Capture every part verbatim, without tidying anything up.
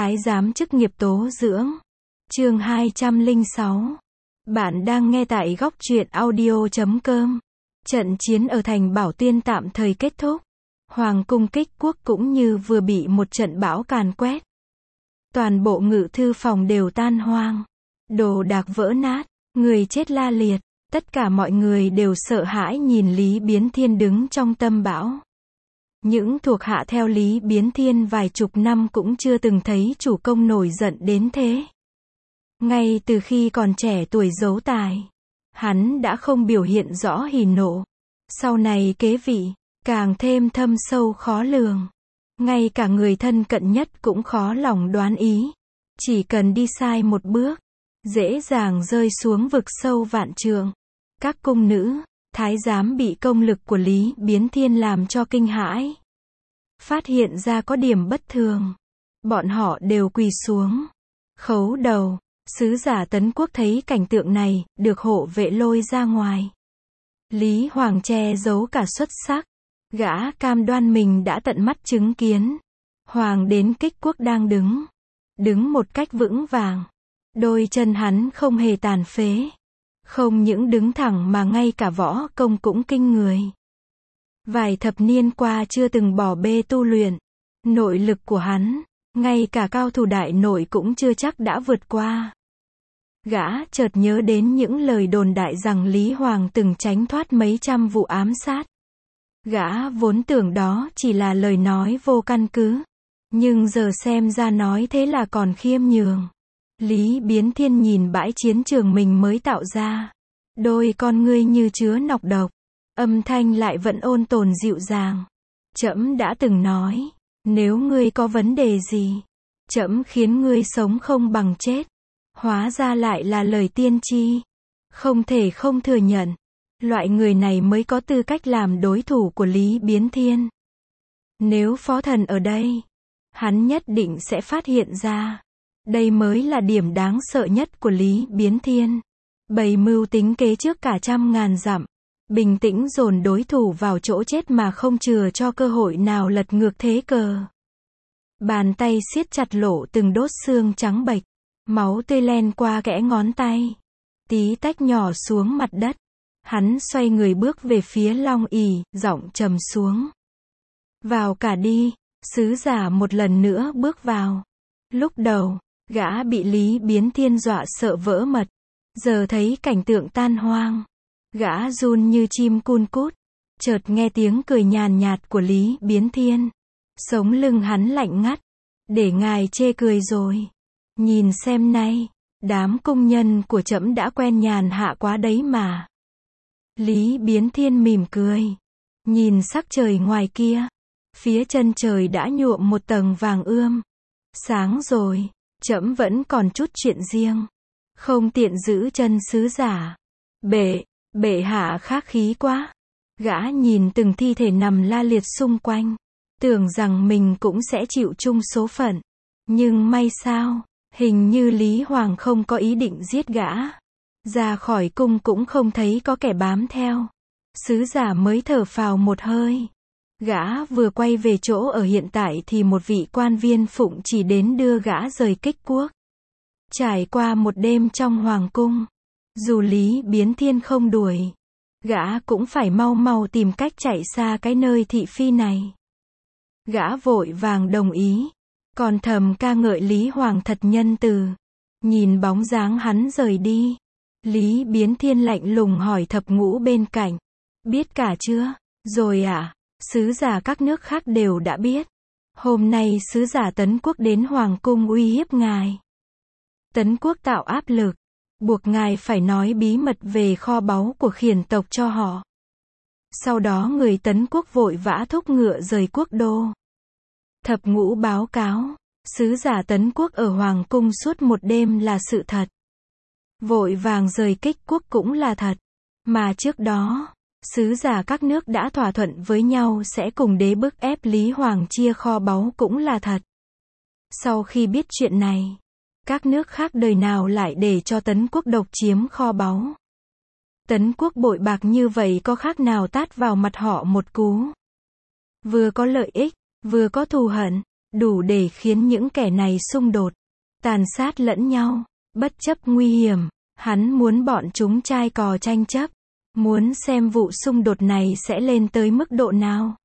Thái giám chức nghiệp tố dưỡng. Chương hai trăm lẻ sáu. Bạn đang nghe tại góc truyện audio chấm com. Trận chiến ở thành Bảo Tiên tạm thời kết thúc. Hoàng cung Kích Quốc cũng như vừa bị một trận bão càn quét. Toàn bộ ngự thư phòng đều tan hoang. Đồ đạc vỡ nát, người chết la liệt. Tất cả mọi người đều sợ hãi nhìn Lý Biến Thiên đứng trong tâm bão. Những thuộc hạ theo Lý Biến Thiên vài chục năm cũng chưa từng thấy chủ công nổi giận đến thế. Ngay từ khi còn trẻ tuổi giấu tài, hắn đã không biểu hiện rõ hỉ nộ. Sau này kế vị, càng thêm thâm sâu khó lường. Ngay cả người thân cận nhất cũng khó lòng đoán ý. Chỉ cần đi sai một bước, dễ dàng rơi xuống vực sâu vạn trượng. Các cung nữ, thái giám bị công lực của Lý Biến Thiên làm cho kinh hãi. Phát hiện ra có điểm bất thường. Bọn họ đều quỳ xuống, khấu đầu. Sứ giả Tấn Quốc thấy cảnh tượng này, được hộ vệ lôi ra ngoài. Lý Hoàng che giấu cả xuất sắc. Gã cam đoan mình đã tận mắt chứng kiến. Hoàng đến Kích Quốc đang đứng. Đứng một cách vững vàng. Đôi chân hắn không hề tàn phế. Không những đứng thẳng mà ngay cả võ công cũng kinh người. Vài thập niên qua chưa từng bỏ bê tu luyện. Nội lực của hắn, ngay cả cao thủ đại nội cũng chưa chắc đã vượt qua. Gã chợt nhớ đến những lời đồn đại rằng Lý Hoàng từng tránh thoát mấy trăm vụ ám sát. Gã vốn tưởng đó chỉ là lời nói vô căn cứ. Nhưng giờ xem ra nói thế là còn khiêm nhường. Lý Biến Thiên nhìn bãi chiến trường mình mới tạo ra. Đôi con ngươi như chứa nọc độc. Âm thanh lại vẫn ôn tồn dịu dàng. Trẫm đã từng nói, nếu ngươi có vấn đề gì, trẫm khiến ngươi sống không bằng chết. Hóa ra lại là lời tiên tri. Không thể không thừa nhận. Loại người này mới có tư cách làm đối thủ của Lý Biến Thiên. Nếu phó thần ở đây, hắn nhất định sẽ phát hiện ra. Đây mới là điểm đáng sợ nhất của Lý Biến Thiên. Bày mưu tính kế trước cả trăm ngàn dặm. Bình tĩnh dồn đối thủ vào chỗ chết mà không chừa cho cơ hội nào lật ngược thế cờ. Bàn tay siết chặt lộ từng đốt xương trắng bệch. Máu tươi len qua kẽ ngón tay. Tí tách nhỏ xuống mặt đất. Hắn xoay người bước về phía Long ỷ, giọng trầm xuống. Vào cả đi. Sứ giả một lần nữa bước vào. Lúc đầu, gã bị Lý Biến Thiên dọa sợ vỡ mật. Giờ thấy cảnh tượng tan hoang. Gã run như chim cun cút. Chợt nghe tiếng cười nhàn nhạt của Lý Biến Thiên. Sống lưng hắn lạnh ngắt. Để ngài chê cười rồi. Nhìn xem nay, đám cung nhân của trẫm đã quen nhàn hạ quá đấy mà. Lý Biến Thiên mỉm cười. Nhìn sắc trời ngoài kia. Phía chân trời đã nhuộm một tầng vàng ươm. Sáng rồi, trẫm vẫn còn chút chuyện riêng. Không tiện giữ chân sứ giả. Bệ, bệ hạ khách khí quá. Gã nhìn từng thi thể nằm la liệt xung quanh. Tưởng rằng mình cũng sẽ chịu chung số phận. Nhưng may sao, hình như Lý Hoàng không có ý định giết gã. Ra khỏi cung cũng không thấy có kẻ bám theo. Sứ giả mới thở phào một hơi. Gã vừa quay về chỗ ở hiện tại thì một vị quan viên phụng chỉ đến đưa gã rời Kích Quốc. Trải qua một đêm trong hoàng cung. Dù Lý Biến Thiên không đuổi, gã cũng phải mau mau tìm cách chạy xa cái nơi thị phi này. Gã vội vàng đồng ý. Còn thầm ca ngợi Lý Hoàng thật nhân từ. Nhìn bóng dáng hắn rời đi. Lý Biến Thiên lạnh lùng hỏi thập ngũ bên cạnh. Biết cả chưa? Rồi à? Sứ giả các nước khác đều đã biết. Hôm nay sứ giả Tấn Quốc đến Hoàng cung uy hiếp ngài. Tấn Quốc tạo áp lực. Buộc ngài phải nói bí mật về kho báu của Khiển tộc cho họ. Sau đó người Tấn Quốc vội vã thúc ngựa rời quốc đô. Thập ngũ báo cáo. Sứ giả Tấn Quốc ở Hoàng cung suốt một đêm là sự thật. Vội vàng rời Kích Quốc cũng là thật. Mà trước đó, sứ giả các nước đã thỏa thuận với nhau sẽ cùng đế bức ép Lý Hoàng chia kho báu cũng là thật. Sau khi biết chuyện này, các nước khác đời nào lại để cho Tấn Quốc độc chiếm kho báu. Tấn Quốc bội bạc như vậy có khác nào tát vào mặt họ một cú. Vừa có lợi ích, vừa có thù hận. đủ để khiến những kẻ này xung đột, tàn sát lẫn nhau, bất chấp nguy hiểm. Hắn muốn bọn chúng chai cò tranh chấp, muốn xem vụ xung đột này sẽ lên tới mức độ nào.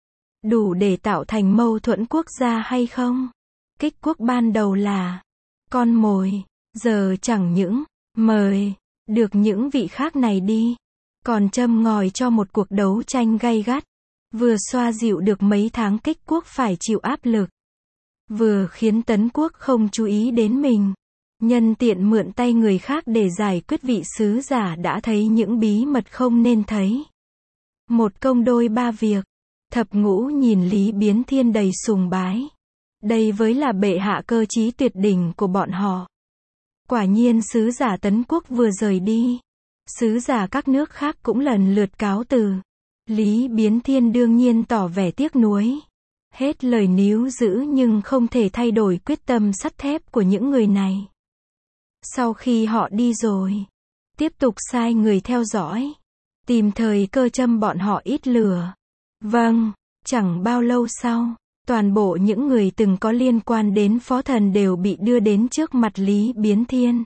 Đủ để tạo thành mâu thuẫn quốc gia hay không? Kích quốc ban đầu là con mồi, giờ chẳng những mời được những vị khác này đi, còn châm ngòi cho một cuộc đấu tranh gay gắt, vừa xoa dịu được mấy tháng kích quốc phải chịu áp lực, vừa khiến Tấn quốc không chú ý đến mình, nhân tiện mượn tay người khác để giải quyết vị sứ giả đã thấy những bí mật không nên thấy. Một công đôi ba việc. Thập ngũ nhìn Lý Biến Thiên đầy sùng bái. Đây với là bệ hạ cơ trí tuyệt đỉnh của bọn họ. Quả nhiên sứ giả Tấn quốc vừa rời đi, sứ giả các nước khác cũng lần lượt cáo từ. Lý Biến Thiên đương nhiên tỏ vẻ tiếc nuối. Hết lời níu giữ nhưng không thể thay đổi quyết tâm sắt thép của những người này. Sau khi họ đi rồi, tiếp tục sai người theo dõi, tìm thời cơ châm bọn họ ít lửa. Vâng, chẳng bao lâu sau, toàn bộ những người từng có liên quan đến phó thần đều bị đưa đến trước mặt Lý Biến Thiên.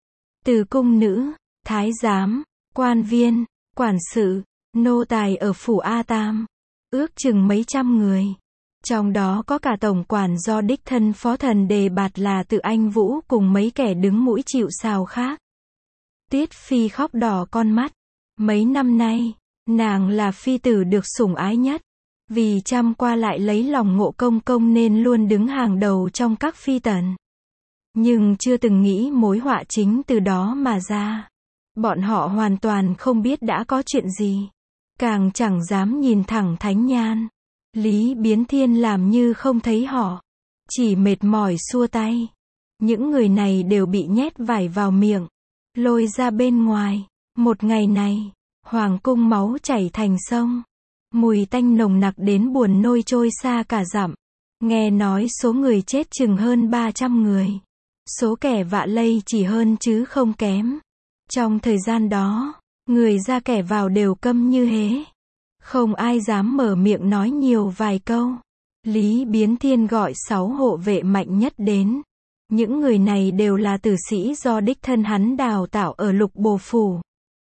Từ cung nữ, thái giám, quan viên, quản sự, nô tài ở phủ A Tam, ước chừng mấy trăm người. Trong đó có cả tổng quản do đích thân phó thần đề bạt là Từ Anh Vũ cùng mấy kẻ đứng mũi chịu sào khác. Tiết Phi khóc đỏ con mắt. Mấy năm nay, nàng là phi tử được sủng ái nhất. Vì trăm qua lại lấy lòng Ngộ Công Công nên luôn đứng hàng đầu trong các phi tần. Nhưng chưa từng nghĩ mối họa chính từ đó mà ra. Bọn họ hoàn toàn không biết đã có chuyện gì. Càng chẳng dám nhìn thẳng Thánh Nhan. Lý Biến Thiên làm như không thấy họ. Chỉ mệt mỏi xua tay. Những người này đều bị nhét vải vào miệng. Lôi ra bên ngoài. Một ngày này, hoàng cung máu chảy thành sông. Mùi tanh nồng nặc đến buồn nôi trôi xa cả dặm. Nghe nói số người chết chừng hơn ba trăm người. Số kẻ vạ lây chỉ hơn chứ không kém. Trong thời gian đó, người ra kẻ vào đều câm như hế. Không ai dám mở miệng nói nhiều vài câu. Lý Biến Thiên gọi sáu hộ vệ mạnh nhất đến. Những người này đều là tử sĩ do đích thân hắn đào tạo ở Lục Bồ Phủ.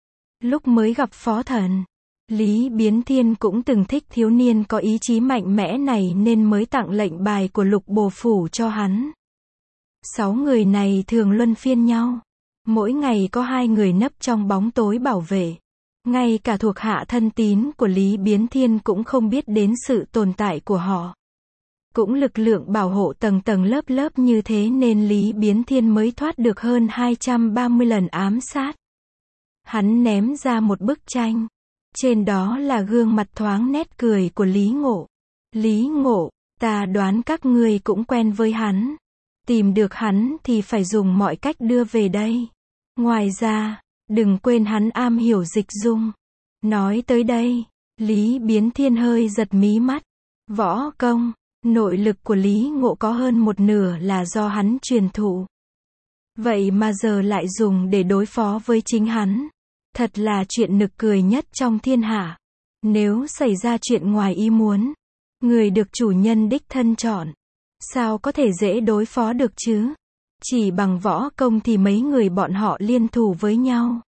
Lúc mới gặp phó thần, Lý Biến Thiên cũng từng thích thiếu niên có ý chí mạnh mẽ này nên mới tặng lệnh bài của Lục Bồ Phủ cho hắn. Sáu người này thường luân phiên nhau. Mỗi ngày có hai người nấp trong bóng tối bảo vệ. Ngay cả thuộc hạ thân tín của Lý Biến Thiên cũng không biết đến sự tồn tại của họ. Cũng lực lượng bảo hộ tầng tầng lớp lớp như thế nên Lý Biến Thiên mới thoát được hơn hai trăm ba mươi lần ám sát. Hắn ném ra một bức tranh. Trên đó là gương mặt thoáng nét cười của Lý Ngộ. Lý Ngộ, ta đoán các ngươi cũng quen với hắn. Tìm được hắn thì phải dùng mọi cách đưa về đây. Ngoài ra, đừng quên hắn am hiểu dịch dung. Nói tới đây, Lý Biến Thiên hơi giật mí mắt. Võ công, nội lực của Lý Ngộ có hơn một nửa là do hắn truyền thụ. Vậy mà giờ lại dùng để đối phó với chính hắn. Thật là chuyện nực cười nhất trong thiên hạ. Nếu xảy ra chuyện ngoài ý muốn, người được chủ nhân đích thân chọn, sao có thể dễ đối phó được chứ? Chỉ bằng võ công thì mấy người bọn họ liên thủ với nhau.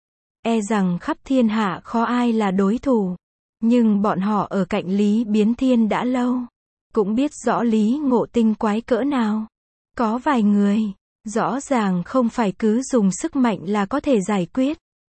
E rằng khắp thiên hạ khó ai là đối thủ. Nhưng bọn họ ở cạnh Lý Biến Thiên đã lâu. Cũng biết rõ Lý Ngộ tinh quái cỡ nào. Có vài người, rõ ràng không phải cứ dùng sức mạnh là có thể giải quyết.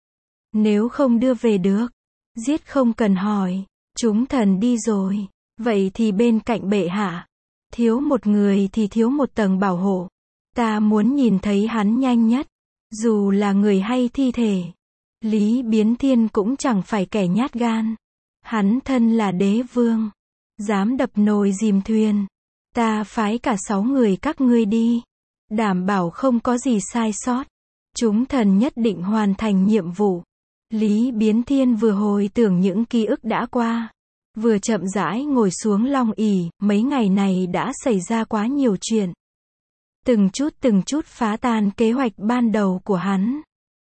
Nếu không đưa về được, giết không cần hỏi, chúng thần đi rồi, vậy thì bên cạnh bệ hạ, thiếu một người thì thiếu một tầng bảo hộ. Ta muốn nhìn thấy hắn nhanh nhất, dù là người hay thi thể. Lý Biến Thiên cũng chẳng phải kẻ nhát gan. Hắn thân là đế vương, dám đập nồi dìm thuyền. Ta phái cả sáu người các ngươi đi, đảm bảo không có gì sai sót. Chúng thần nhất định hoàn thành nhiệm vụ. Lý Biến Thiên vừa hồi tưởng những ký ức đã qua, vừa chậm rãi ngồi xuống long ỷ. Mấy ngày này đã xảy ra quá nhiều chuyện. Từng chút từng chút phá tan kế hoạch ban đầu của hắn.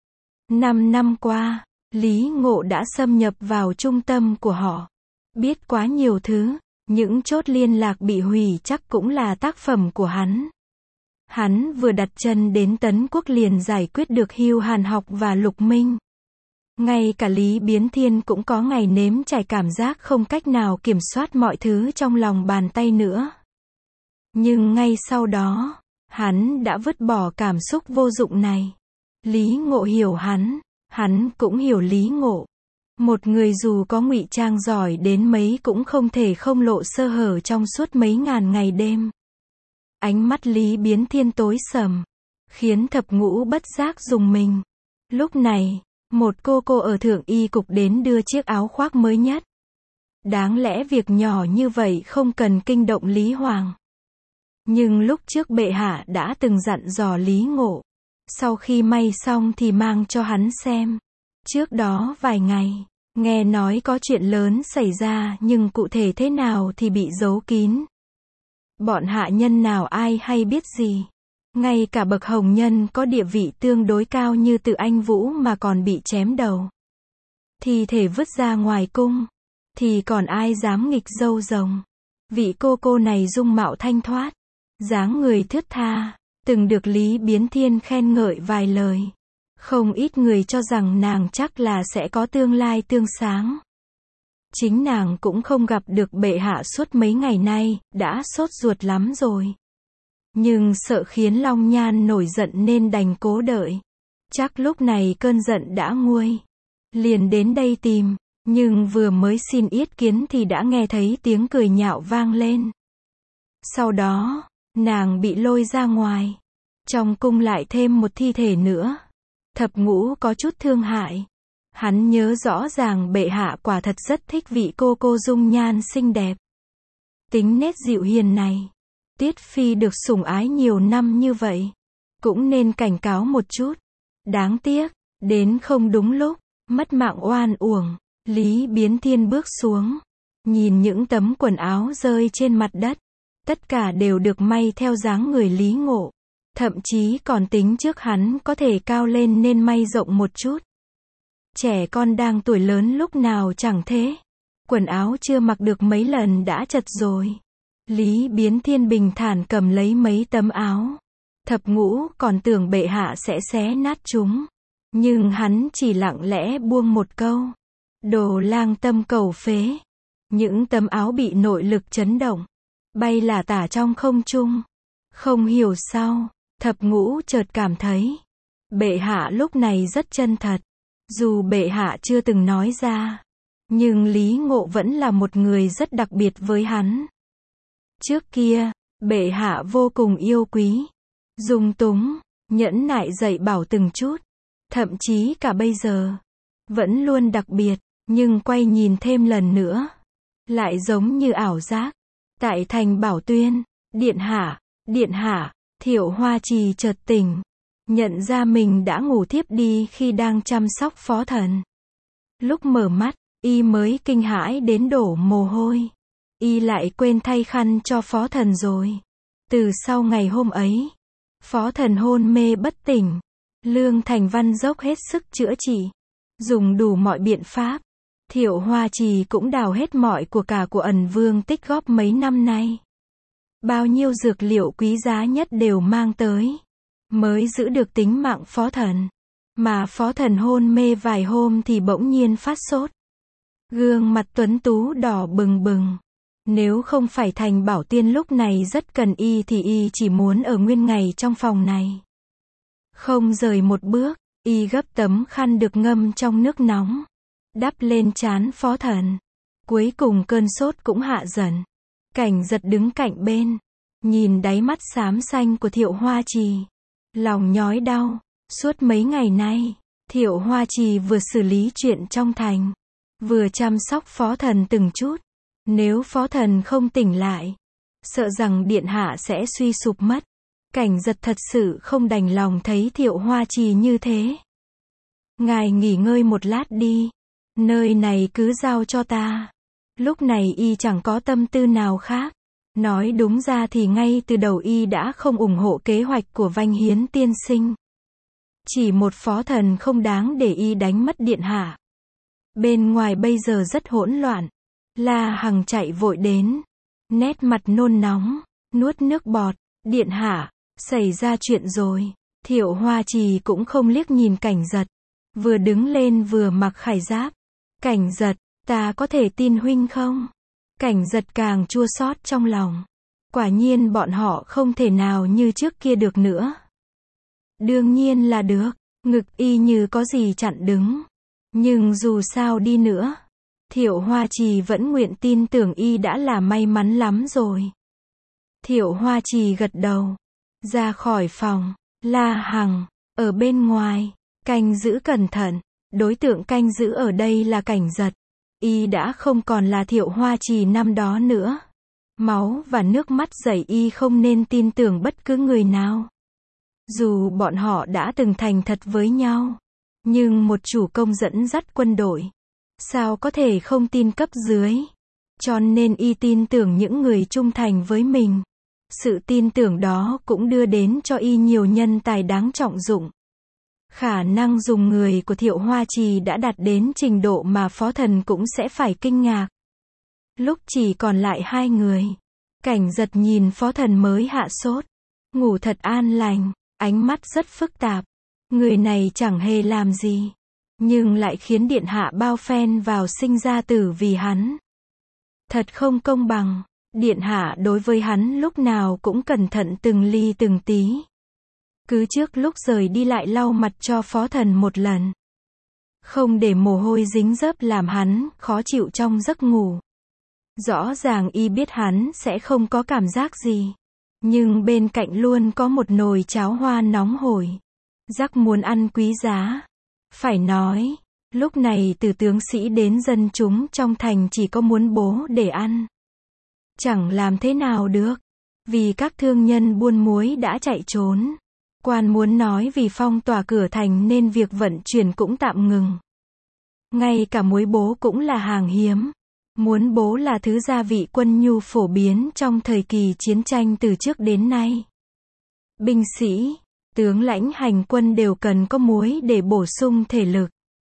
Năm năm qua, Lý Ngộ đã xâm nhập vào trung tâm của họ. Biết quá nhiều thứ, Những chốt liên lạc bị hủy chắc cũng là tác phẩm của hắn. Hắn vừa đặt chân đến Tấn Quốc liền giải quyết được Hưu Hàn Học và Lục Minh. Ngay cả Lý Biến Thiên cũng có ngày nếm trải cảm giác không cách nào kiểm soát mọi thứ trong lòng bàn tay nữa. Nhưng ngay sau đó, hắn đã vứt bỏ cảm xúc vô dụng này. Lý Ngộ hiểu hắn, hắn cũng hiểu Lý Ngộ. Một người dù có ngụy trang giỏi đến mấy cũng không thể không lộ sơ hở trong suốt mấy ngàn ngày đêm. Ánh mắt Lý Biến Thiên tối sầm, khiến Thập Ngũ bất giác rùng mình. Lúc này, một cô cô ở Thượng Y Cục đến đưa chiếc áo khoác mới nhất. Đáng lẽ việc nhỏ như vậy không cần kinh động Lý Hoàng. Nhưng lúc trước bệ hạ đã từng dặn dò Lý Ngộ. Sau khi may xong thì mang cho hắn xem. Trước đó vài ngày, nghe nói có chuyện lớn xảy ra nhưng cụ thể thế nào thì bị giấu kín. Bọn hạ nhân nào ai hay biết gì. Ngay cả bậc hồng nhân có địa vị tương đối cao như Từ Anh Vũ mà còn bị chém đầu. Thi thể vứt ra ngoài cung. Thì còn ai dám nghịch dâu rồng. Vị cô cô này dung mạo thanh thoát. Dáng người thướt tha. Từng được Lý Biến Thiên khen ngợi vài lời. Không ít người cho rằng nàng chắc là sẽ có tương lai tươi sáng. Chính nàng cũng không gặp được bệ hạ suốt mấy ngày nay, đã sốt ruột lắm rồi. Nhưng sợ khiến Long Nhan nổi giận nên đành cố đợi. Chắc lúc này cơn giận đã nguôi. Liền đến đây tìm, nhưng vừa mới xin yết kiến thì đã nghe thấy tiếng cười nhạo vang lên. Sau đó, nàng bị lôi ra ngoài. Trong cung lại thêm một thi thể nữa. Thập Ngũ có chút thương hại. Hắn nhớ rõ ràng bệ hạ quả thật rất thích vị cô cô dung nhan xinh đẹp. Tính nết dịu hiền này. Tiết Phi được sủng ái nhiều năm như vậy. Cũng nên cảnh cáo một chút. Đáng tiếc, đến không đúng lúc, mất mạng oan uổng. Lý Biến Thiên bước xuống. Nhìn những tấm quần áo rơi trên mặt đất. Tất cả đều được may theo dáng người Lý Ngộ. Thậm chí còn tính trước hắn có thể cao lên nên may rộng một chút. Trẻ con đang tuổi lớn lúc nào chẳng thế. Quần áo chưa mặc được mấy lần đã chật rồi. Lý Biến Thiên bình thản cầm lấy mấy tấm áo. Thập Ngũ còn tưởng bệ hạ sẽ xé nát chúng. Nhưng hắn chỉ lặng lẽ buông một câu. Đồ lang tâm cầu phế. Những tấm áo bị nội lực chấn động. Bay lả tả trong không trung. Không hiểu sao, Thập Ngũ chợt cảm thấy. Bệ hạ lúc này rất chân thật. Dù bệ hạ chưa từng nói ra. Nhưng Lý Ngộ vẫn là một người rất đặc biệt với hắn. Trước kia, bệ hạ vô cùng yêu quý. Dung túng, nhẫn nại dạy bảo từng chút. Thậm chí cả bây giờ. Vẫn luôn đặc biệt, nhưng quay nhìn thêm lần nữa. Lại giống như ảo giác. Tại thành Bảo Tuyên, điện hạ, điện hạ, Thiệu Hoa Trì chợt tỉnh. Nhận ra mình đã ngủ thiếp đi khi đang chăm sóc phó thần. Lúc mở mắt, y mới kinh hãi đến đổ mồ hôi. Y lại quên thay khăn cho phó thần rồi. Từ sau ngày hôm ấy, phó thần hôn mê bất tỉnh. Lương Thành Văn dốc hết sức chữa trị. Dùng đủ mọi biện pháp. Thiệu Hoa Trì cũng đào hết mọi của cải của Ẩn Vương tích góp mấy năm nay. Bao nhiêu dược liệu quý giá nhất đều mang tới. Mới giữ được tính mạng phó thần. Mà phó thần hôn mê vài hôm thì bỗng nhiên phát sốt. Gương mặt tuấn tú đỏ bừng bừng. Nếu không phải thành Bảo Tiên lúc này rất cần y thì y chỉ muốn ở nguyên ngày trong phòng này. Không rời một bước, y gấp tấm khăn được ngâm trong nước nóng. Đắp lên trán phó thần. Cuối cùng cơn sốt cũng hạ dần. Cảnh Giật đứng cạnh bên. Nhìn đáy mắt xám xanh của Thiệu Hoa Trì. Lòng nhói đau. Suốt mấy ngày nay, Thiệu Hoa Trì vừa xử lý chuyện trong thành. Vừa chăm sóc phó thần từng chút. Nếu phó thần không tỉnh lại, sợ rằng điện hạ sẽ suy sụp mất. Cảnh Giật thật sự không đành lòng thấy Thiệu Hoa Trì như thế. Ngài nghỉ ngơi một lát đi. Nơi này cứ giao cho ta. Lúc này y chẳng có tâm tư nào khác. Nói đúng ra thì ngay từ đầu y đã không ủng hộ kế hoạch của Vanh Hiến tiên sinh. Chỉ một phó thần không đáng để y đánh mất điện hạ. Bên ngoài bây giờ rất hỗn loạn. La Hằng chạy vội đến. nét mặt nôn nóng, nuốt nước bọt, điện hạ, xảy ra chuyện rồi. Thiệu Hoa Trì cũng không liếc nhìn Cảnh Giật, vừa đứng lên vừa mặc khải giáp. Cảnh Giật, ta có thể tin huynh không? Cảnh Giật càng chua xót trong lòng. Quả nhiên bọn họ không thể nào như trước kia được nữa. Đương nhiên là được, ngực y như có gì chặn đứng. Nhưng dù sao đi nữa, Thiệu Hoa Trì vẫn nguyện tin tưởng y đã là may mắn lắm rồi. Thiệu Hoa Trì gật đầu, ra khỏi phòng. La Hằng, ở bên ngoài, canh giữ cẩn thận. Đối tượng canh giữ ở đây là Cảnh Giật. Y đã không còn là Thiệu Hoa Trì năm đó nữa. Máu và nước mắt dày y không nên tin tưởng bất cứ người nào. Dù bọn họ đã từng thành thật với nhau. Nhưng một chủ công dẫn dắt quân đội, sao có thể không tin cấp dưới. Cho nên y tin tưởng những người trung thành với mình. Sự tin tưởng đó cũng đưa đến cho y nhiều nhân tài đáng trọng dụng. Khả năng dùng người của Thiệu Hoa Trì đã đạt đến trình độ mà Phó Thần cũng sẽ phải kinh ngạc. Lúc chỉ còn lại hai người, Cảnh Giật nhìn Phó Thần mới hạ sốt, ngủ thật an lành, ánh mắt rất phức tạp. Người này chẳng hề làm gì, nhưng lại khiến điện hạ bao phen vào sinh ra tử vì hắn. Thật không công bằng. Điện hạ đối với hắn lúc nào cũng cẩn thận từng ly từng tí. Cứ trước lúc rời đi lại lau mặt cho Phó Thần một lần. Không để mồ hôi dính dớp làm hắn khó chịu trong giấc ngủ. Rõ ràng y biết hắn sẽ không có cảm giác gì. Nhưng bên cạnh luôn có một nồi cháo hoa nóng hổi. Rắc muốn ăn quý giá. Phải nói, lúc này từ tướng sĩ đến dân chúng trong thành chỉ có muốn bố để ăn. Chẳng làm thế nào được. Vì các thương nhân buôn muối đã chạy trốn. Quan muốn nói vì phong tỏa cửa thành nên việc vận chuyển cũng tạm ngừng. Ngay cả muối bố cũng là hàng hiếm. Muối bố là thứ gia vị quân nhu phổ biến trong thời kỳ chiến tranh từ trước đến nay. Binh sĩ, tướng lãnh hành quân đều cần có muối để bổ sung thể lực.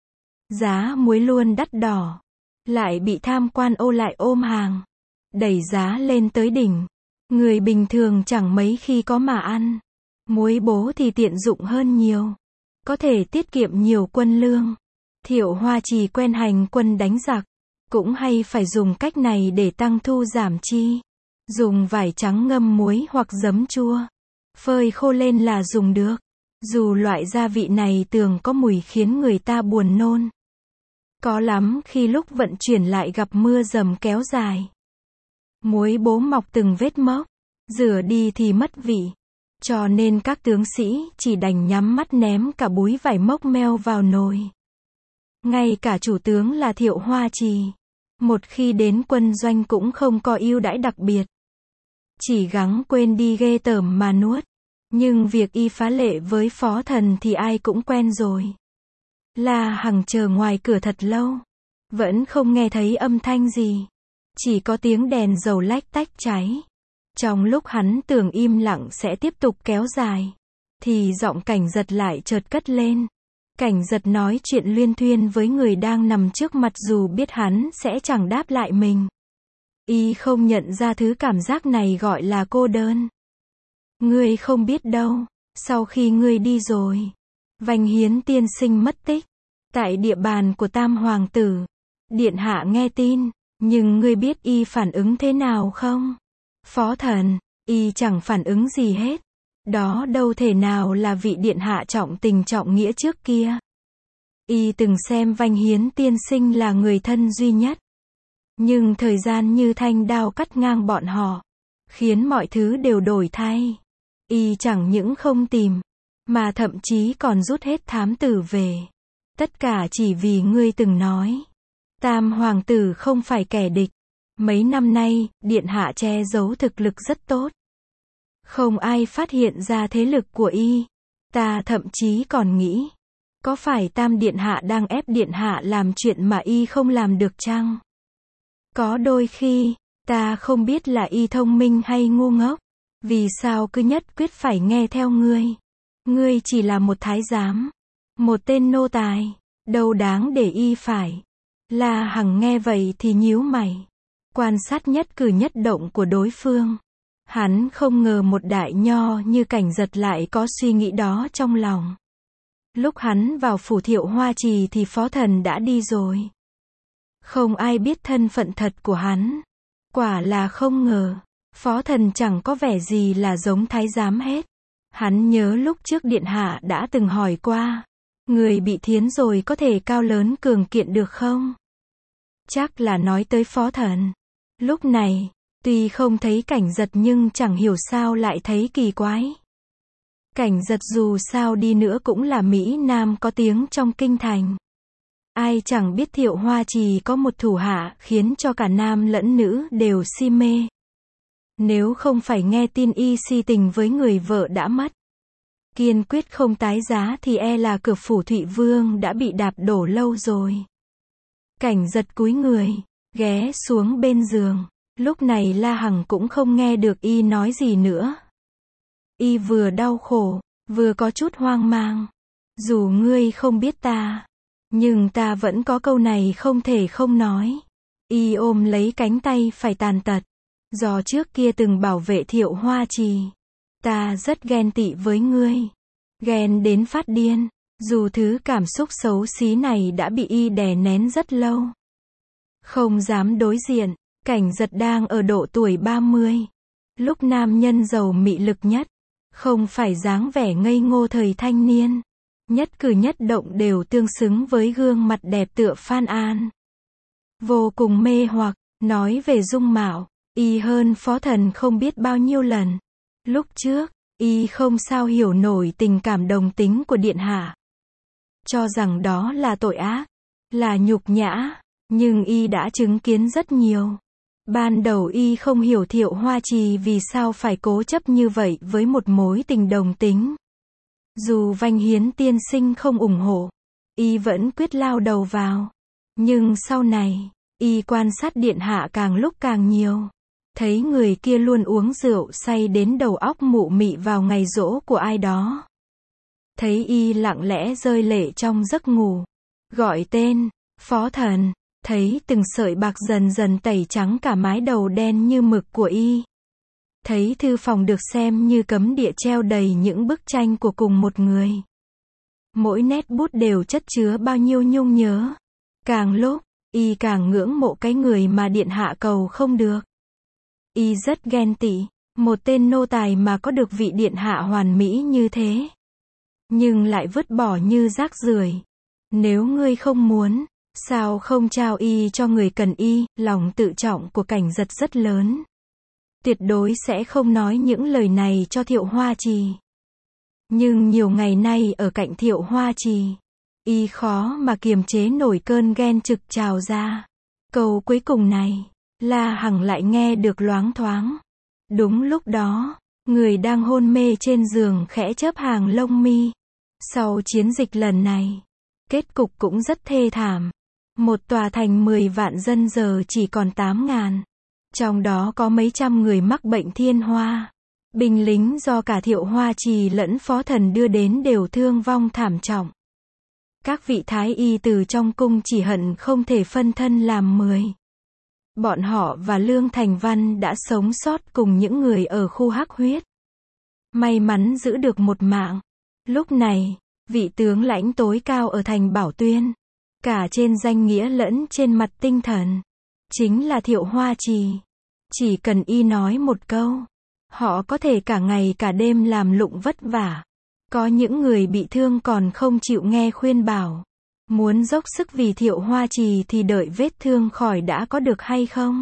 Giá muối luôn đắt đỏ. Lại bị tham quan ô lại ôm hàng. Đẩy giá lên tới đỉnh. Người bình thường chẳng mấy khi có mà ăn. Muối bố thì tiện dụng hơn nhiều. Có thể tiết kiệm nhiều quân lương. Thiệu Hoa Trì quen hành quân đánh giặc. Cũng hay phải dùng cách này để tăng thu giảm chi. Dùng vải trắng ngâm muối hoặc giấm chua. Phơi khô lên là dùng được. Dù loại gia vị này thường có mùi khiến người ta buồn nôn. Có lắm khi lúc vận chuyển lại gặp mưa dầm kéo dài. Muối bố mọc từng vết mốc. Rửa đi thì mất vị. Cho nên các tướng sĩ chỉ đành nhắm mắt ném cả búi vải mốc meo vào nồi. Ngay cả chủ tướng là Thiệu Hoa Trì. Một khi đến quân doanh cũng không có ưu đãi đặc biệt. Chỉ gắng quên đi ghê tởm mà nuốt. Nhưng việc y phá lệ với Phó Thần thì ai cũng quen rồi. La Hằng chờ ngoài cửa thật lâu. Vẫn không nghe thấy âm thanh gì. Chỉ có tiếng đèn dầu lách tách cháy. Trong lúc hắn tưởng im lặng sẽ tiếp tục kéo dài. Thì giọng Cảnh Giật lại chợt cất lên. Cảnh Giật nói chuyện luyên thuyên với người đang nằm trước mặt dù biết hắn sẽ chẳng đáp lại mình. Y không nhận ra thứ cảm giác này gọi là cô đơn. Ngươi không biết đâu, sau khi ngươi đi rồi, Vành Hiến tiên sinh mất tích. Tại địa bàn của Tam Hoàng tử. Điện hạ nghe tin, nhưng ngươi biết y phản ứng thế nào không? Phó Thần, y chẳng phản ứng gì hết. Đó đâu thể nào là vị điện hạ trọng tình trọng nghĩa trước kia. Y từng xem Vành Hiến tiên sinh là người thân duy nhất. Nhưng thời gian như thanh đao cắt ngang bọn họ, khiến mọi thứ đều đổi thay. Y chẳng những không tìm, mà thậm chí còn rút hết thám tử về. Tất cả chỉ vì ngươi từng nói. Tam Hoàng tử không phải kẻ địch. Mấy năm nay, điện hạ che giấu thực lực rất tốt. Không ai phát hiện ra thế lực của y. Ta thậm chí còn nghĩ, có phải Tam điện hạ đang ép điện hạ làm chuyện mà y không làm được chăng? Có đôi khi, ta không biết là y thông minh hay ngu ngốc. Vì sao cứ nhất quyết phải nghe theo ngươi? Ngươi chỉ là một thái giám, một tên nô tài, đâu đáng để y phải. La Hằng nghe vậy thì nhíu mày. quan sát nhất cử nhất động của đối phương. Hắn không ngờ một đại nho như Cảnh Giật lại có suy nghĩ đó trong lòng. Lúc hắn vào phủ Thiệu Hoa Trì thì Phó Thần đã đi rồi. Không ai biết thân phận thật của hắn. Quả là không ngờ, Phó Thần chẳng có vẻ gì là giống thái giám hết. Hắn nhớ lúc trước điện hạ đã từng hỏi qua, người bị thiến rồi có thể cao lớn cường kiện được không? Chắc là nói tới Phó Thần. Lúc này, tuy không thấy Cảnh Giật nhưng chẳng hiểu sao lại thấy kỳ quái. Cảnh Giật dù sao đi nữa cũng là Mỹ Nam có tiếng trong kinh thành. Ai chẳng biết Thiệu Hoa Trì có một thủ hạ khiến cho cả nam lẫn nữ đều si mê. Nếu không phải nghe tin y si tình với người vợ đã mất, kiên quyết không tái giá thì e là cửa phủ Thụy Vương đã bị đạp đổ lâu rồi. Cảnh Giật cúi người, ghé xuống bên giường. Lúc này La Hằng cũng không nghe được y nói gì nữa. Y vừa đau khổ, vừa có chút hoang mang. Dù ngươi không biết ta, nhưng ta vẫn có câu này không thể không nói. Y ôm lấy cánh tay phải tàn tật. Do trước kia từng bảo vệ Thiệu Hoa Trì, ta rất ghen tị với ngươi. Ghen đến phát điên. Dù thứ cảm xúc xấu xí này đã bị y đè nén rất lâu. Không dám đối diện. Cảnh Giật đang ở độ tuổi ba mươi. Lúc nam nhân giàu mị lực nhất. Không phải dáng vẻ ngây ngô thời thanh niên. Nhất cử nhất động đều tương xứng với gương mặt đẹp tựa Phan An. Vô cùng mê hoặc. Nói về dung mạo, y hơn Phó Thần không biết bao nhiêu lần. Lúc trước, y không sao hiểu nổi tình cảm đồng tính của điện hạ. Cho rằng đó là tội ác, là nhục nhã. Nhưng y đã chứng kiến rất nhiều. Ban đầu y không hiểu Thiệu Hoa Trì vì sao phải cố chấp như vậy với một mối tình đồng tính. Dù Vanh Hiến tiên sinh không ủng hộ, y vẫn quyết lao đầu vào. Nhưng sau này, y quan sát điện hạ càng lúc càng nhiều. Thấy người kia luôn uống rượu say đến đầu óc mụ mị vào ngày giỗ của ai đó. Thấy y lặng lẽ rơi lệ trong giấc ngủ. Gọi tên, Phó Thần. Thấy từng sợi bạc dần dần tẩy trắng cả mái đầu đen như mực của y. Thấy thư phòng được xem như cấm địa treo đầy những bức tranh của cùng một người. Mỗi nét bút đều chất chứa bao nhiêu nhung nhớ. Càng lúc, y càng ngưỡng mộ cái người mà điện hạ cầu không được. Y rất ghen tị, một tên nô tài mà có được vị điện hạ hoàn mỹ như thế. Nhưng lại vứt bỏ như rác rưởi. Nếu ngươi không muốn, sao không trao y cho người cần y? Lòng tự trọng của Cảnh Giật rất lớn. Tuyệt đối sẽ không nói những lời này cho Thiệu Hoa Trì. Nhưng nhiều ngày nay ở cạnh Thiệu Hoa Trì, y khó mà kiềm chế nổi cơn ghen trực trào ra. Câu cuối cùng này, La Hằng lại nghe được loáng thoáng. Đúng lúc đó, người đang hôn mê trên giường khẽ chớp hàng lông mi. Sau chiến dịch lần này, kết cục cũng rất thê thảm. Một tòa thành mười vạn dân giờ chỉ còn tám ngàn. Trong đó có mấy trăm người mắc bệnh thiên hoa. Binh lính do cả Thiệu Hoa Trì lẫn Phó Thần đưa đến đều thương vong thảm trọng. Các vị thái y từ trong cung chỉ hận không thể phân thân làm mười. Bọn họ và Lương Thành Văn đã sống sót cùng những người ở khu Hắc Huyết. May mắn giữ được một mạng. Lúc này, vị tướng lãnh tối cao ở thành Bảo Tuyên, cả trên danh nghĩa lẫn trên mặt tinh thần, chính là Thiệu Hoa Trì. Chỉ cần y nói một câu, họ có thể cả ngày cả đêm làm lụng vất vả. Có những người bị thương còn không chịu nghe khuyên bảo. Muốn dốc sức vì Thiệu Hoa Trì thì đợi vết thương khỏi đã có được hay không?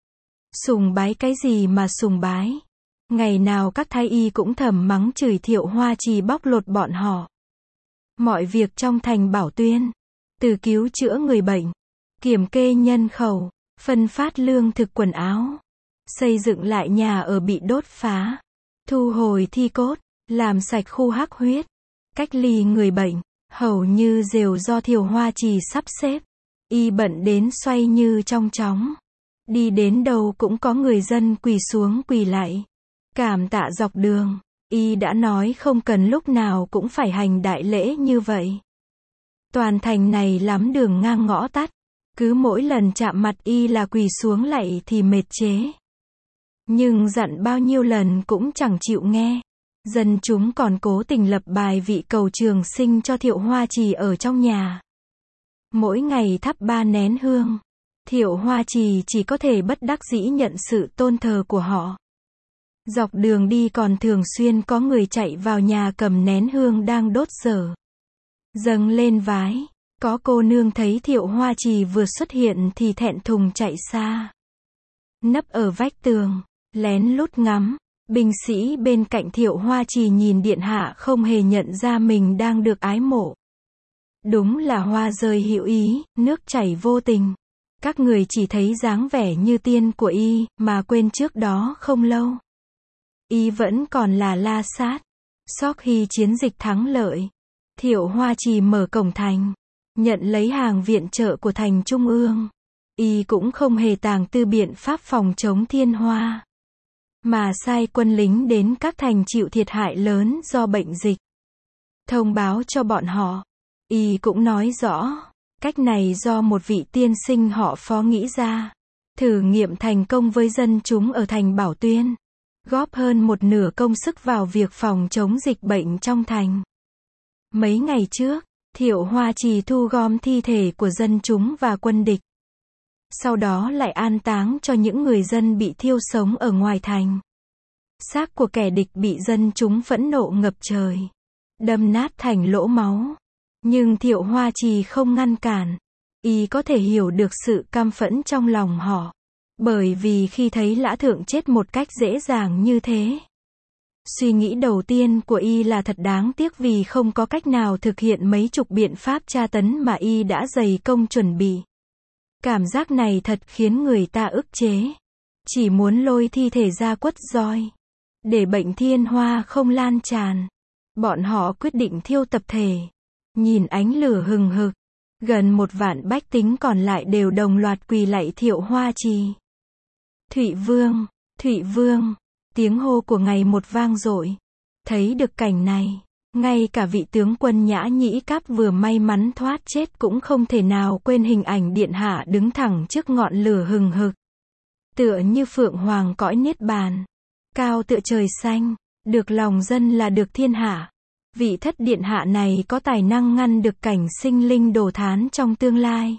Sùng bái cái gì mà sùng bái? Ngày nào các thái y cũng thầm mắng chửi Thiệu Hoa Trì bóc lột bọn họ. Mọi việc trong thành Bảo Tuyên, từ cứu chữa người bệnh, kiểm kê nhân khẩu, phân phát lương thực quần áo, xây dựng lại nhà ở bị đốt phá, thu hồi thi cốt, làm sạch khu Hắc Huyết, cách ly người bệnh, hầu như đều do Thiệu Hoa Trì sắp xếp. Y bận đến xoay như trong chóng. Đi đến đâu cũng có người dân quỳ xuống quỳ lại, cảm tạ dọc đường. Y đã nói không cần lúc nào cũng phải hành đại lễ như vậy. Toàn thành này lắm đường ngang ngõ tắt, Cứ mỗi lần chạm mặt y là quỳ xuống lạy thì mệt chế. Nhưng dặn bao nhiêu lần cũng chẳng chịu nghe. Dân chúng còn cố tình lập bài vị cầu trường sinh cho Thiệu Hoa Trì ở trong nhà. Mỗi ngày thắp ba nén hương. Thiệu Hoa Trì chỉ có thể bất đắc dĩ nhận sự tôn thờ của họ. Dọc đường đi còn thường xuyên có người chạy vào nhà cầm nén hương đang đốt dở. Dâng lên vái. Có cô nương thấy Thiệu Hoa Trì vừa xuất hiện thì thẹn thùng chạy xa. Nấp ở vách tường, lén lút ngắm. Binh sĩ bên cạnh Thiệu Hoa Trì nhìn điện hạ không hề nhận ra mình đang được ái mộ. Đúng là hoa rơi hữu ý, nước chảy vô tình. Các người chỉ thấy dáng vẻ như tiên của y, mà quên trước đó không lâu. Y vẫn còn là La Sát. Sau khi chiến dịch thắng lợi, Thiệu Hoa Trì mở cổng thành, nhận lấy hàng viện trợ của thành trung ương. Y cũng không hề tàng tư biện pháp phòng chống thiên hoa, mà sai quân lính đến các thành chịu thiệt hại lớn do bệnh dịch. Thông báo cho bọn họ. Y cũng nói rõ, cách này do một vị tiên sinh họ Phó nghĩ ra. Thử nghiệm thành công với dân chúng ở thành Bảo Tuyên. Góp hơn một nửa công sức vào việc phòng chống dịch bệnh trong thành. Mấy ngày trước, Thiệu Hoa Trì thu gom thi thể của dân chúng và quân địch. Sau đó lại an táng cho những người dân bị thiêu sống ở ngoài thành. Xác của kẻ địch bị dân chúng phẫn nộ ngập trời, đâm nát thành lỗ máu. Nhưng Thiệu Hoa Trì không ngăn cản. Y có thể hiểu được sự căm phẫn trong lòng họ. Bởi vì khi thấy Lã Thượng chết một cách dễ dàng như thế, suy nghĩ đầu tiên của y là thật đáng tiếc vì không có cách nào thực hiện mấy chục biện pháp tra tấn mà y đã dày công chuẩn bị. Cảm giác này thật khiến người ta ức chế. Chỉ muốn lôi thi thể ra quất roi, để bệnh thiên hoa không lan tràn. Bọn họ quyết định thiêu tập thể. Nhìn ánh lửa hừng hực, gần một vạn bách tính còn lại đều đồng loạt quỳ lạy Thiệu Hoa Trì. Thụy Vương, Thụy Vương, tiếng hô của ngày một vang dội. Thấy được cảnh này, ngay cả vị tướng quân Nhã Nhĩ Cáp vừa may mắn thoát chết cũng không thể nào quên hình ảnh điện hạ đứng thẳng trước ngọn lửa hừng hực. Tựa như phượng hoàng cõi niết bàn, cao tựa trời xanh, được lòng dân là được thiên hạ. Vị thất điện hạ này có tài năng ngăn được cảnh sinh linh đồ thán trong tương lai.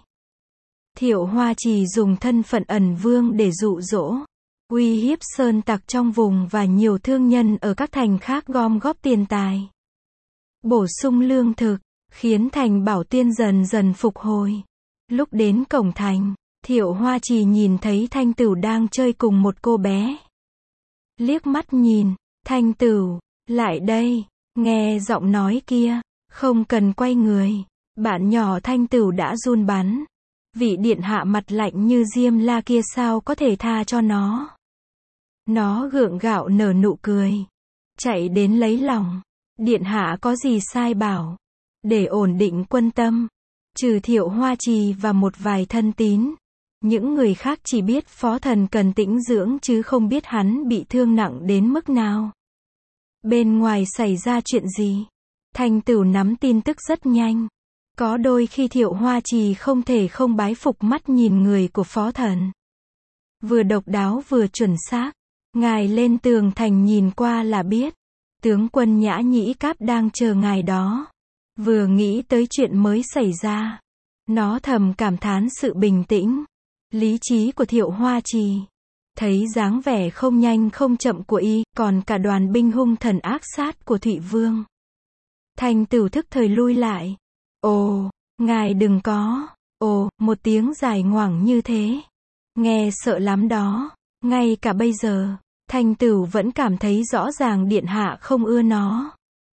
Thiệu Hoa Trì dùng thân phận ẩn vương để dụ dỗ, uy hiếp sơn tặc trong vùng và nhiều thương nhân ở các thành khác gom góp tiền tài, bổ sung lương thực, khiến thành Bảo Tuyên dần dần phục hồi. Lúc đến cổng thành, Thiệu Hoa Trì nhìn thấy Thanh Tửu đang chơi cùng một cô bé. Liếc mắt nhìn, Thanh Tửu, lại đây. Nghe giọng nói kia, không cần quay người, bạn nhỏ Thanh Tửu đã run bắn. Vị điện hạ mặt lạnh như Diêm La kia sao có thể tha cho nó. Nó gượng gạo nở nụ cười, chạy đến lấy lòng. Điện hạ có gì sai bảo. Để ổn định quân tâm, trừ Thiệu Hoa Trì và một vài thân tín, những người khác chỉ biết phó thần cần tĩnh dưỡng chứ không biết hắn bị thương nặng đến mức nào. Bên ngoài xảy ra chuyện gì? Thanh Tửu nắm tin tức rất nhanh. Có đôi khi Thiệu Hoa Trì không thể không bái phục mắt nhìn người của phó thần. Vừa độc đáo vừa chuẩn xác. Ngài lên tường thành nhìn qua là biết. Tướng quân Nhã Nhĩ Cáp đang chờ ngài đó. Vừa nghĩ tới chuyện mới xảy ra, nó thầm cảm thán sự bình tĩnh, lý trí của Thiệu Hoa Trì. Thấy dáng vẻ không nhanh không chậm của y, còn cả đoàn binh hung thần ác sát của Thụy Vương. Thanh Tửu thức thời lui lại. Ồ, ngài đừng có. Ồ, một tiếng dài ngoằng như thế. Nghe sợ lắm đó. Ngay cả bây giờ, Thanh Tửu vẫn cảm thấy rõ ràng điện hạ không ưa nó.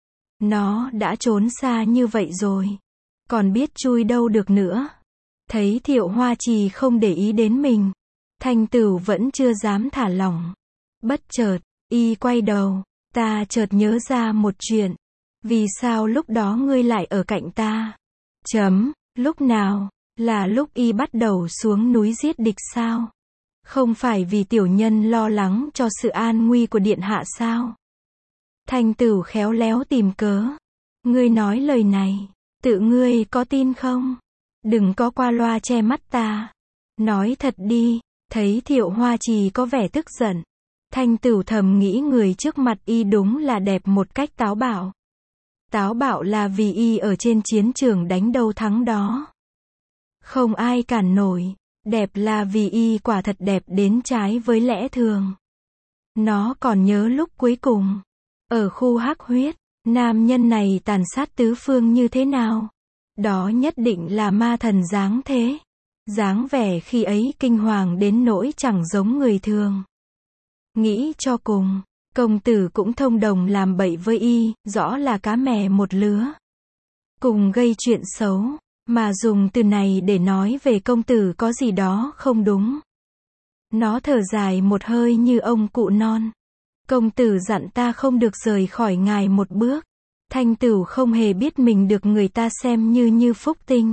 Nó đã trốn xa như vậy rồi, còn biết chui đâu được nữa. Thấy Thiệu Hoa Trì không để ý đến mình, Thanh Tửu vẫn chưa dám thả lỏng. Bất chợt, y quay đầu. Ta chợt nhớ ra một chuyện. Vì sao lúc đó ngươi lại ở cạnh ta? Chấm, lúc nào? Là lúc y bắt đầu xuống núi giết địch sao? Không phải vì tiểu nhân lo lắng cho sự an nguy của điện hạ sao? Thanh Tửu khéo léo tìm cớ. Ngươi nói lời này, tự ngươi có tin không? Đừng có qua loa che mắt ta. Nói thật đi. Thấy Thiệu Hoa Trì có vẻ tức giận. Thanh Tửu thầm nghĩ người trước mặt y đúng là đẹp một cách táo bạo. Táo bạo là vì y ở trên chiến trường đánh đâu thắng đó. Không ai cản nổi. Đẹp là vì y quả thật đẹp đến trái với lẽ thường. Nó còn nhớ lúc cuối cùng. Ở khu hắc huyết, nam nhân này tàn sát tứ phương như thế nào? Đó nhất định là ma thần dáng thế. Dáng vẻ khi ấy kinh hoàng đến nỗi chẳng giống người thường. Nghĩ cho cùng, công tử cũng thông đồng làm bậy với y, rõ là cá mè một lứa. Cùng gây chuyện xấu, mà dùng từ này để nói về công tử có gì đó không đúng. Nó thở dài một hơi như ông cụ non. Công tử dặn ta không được rời khỏi ngài một bước. Thanh Tửu không hề biết mình được người ta xem như như phúc tinh.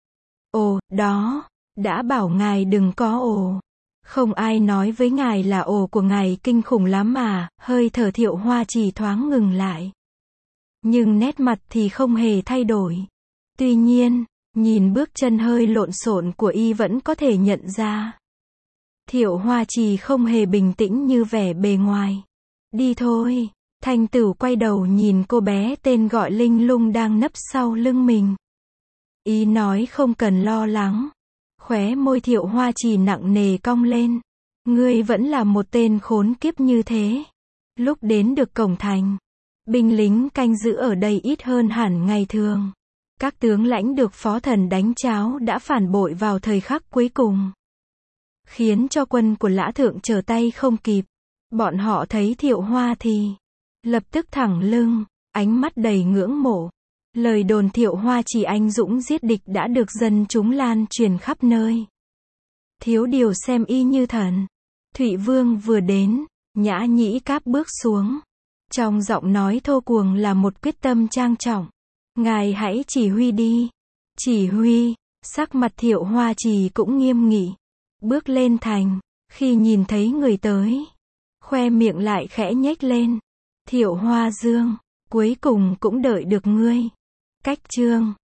Ồ, đó, đã bảo ngài đừng có ồ. Không ai nói với ngài là ồ của ngài kinh khủng lắm mà, hơi thở Thiệu Hoa Trì thoáng ngừng lại. Nhưng nét mặt thì không hề thay đổi. Tuy nhiên, nhìn bước chân hơi lộn xộn của y vẫn có thể nhận ra. Thiệu Hoa Trì không hề bình tĩnh như vẻ bề ngoài. Đi thôi. Thanh Tửu quay đầu nhìn cô bé tên gọi Linh Lung đang nấp sau lưng mình. Y nói không cần lo lắng. Khóe môi Thiệu Hoa Trì nặng nề cong lên. Ngươi vẫn là một tên khốn kiếp như thế. Lúc đến được cổng thành, binh lính canh giữ ở đây ít hơn hẳn ngày thường. Các tướng lãnh được phó thần đánh cháo đã phản bội vào thời khắc cuối cùng, khiến cho quân của Lã Thượng trở tay không kịp. Bọn họ thấy Thiệu Hoa thì lập tức thẳng lưng, ánh mắt đầy ngưỡng mộ. Lời đồn Thiệu Hoa Trì anh dũng giết địch đã được dân chúng lan truyền khắp nơi. Thiếu điều xem y như thần. Thụy Vương vừa đến, Nhã Nhĩ Cáp bước xuống. Trong giọng nói thô cuồng là một quyết tâm trang trọng. Ngài hãy chỉ huy đi. Chỉ huy. Sắc mặt Thiệu Hoa Trì cũng nghiêm nghị. Bước lên thành, khi nhìn thấy người tới, khoe miệng lại khẽ nhếch lên. Thiệu Hoa Dương, cuối cùng cũng đợi được ngươi. Cách chương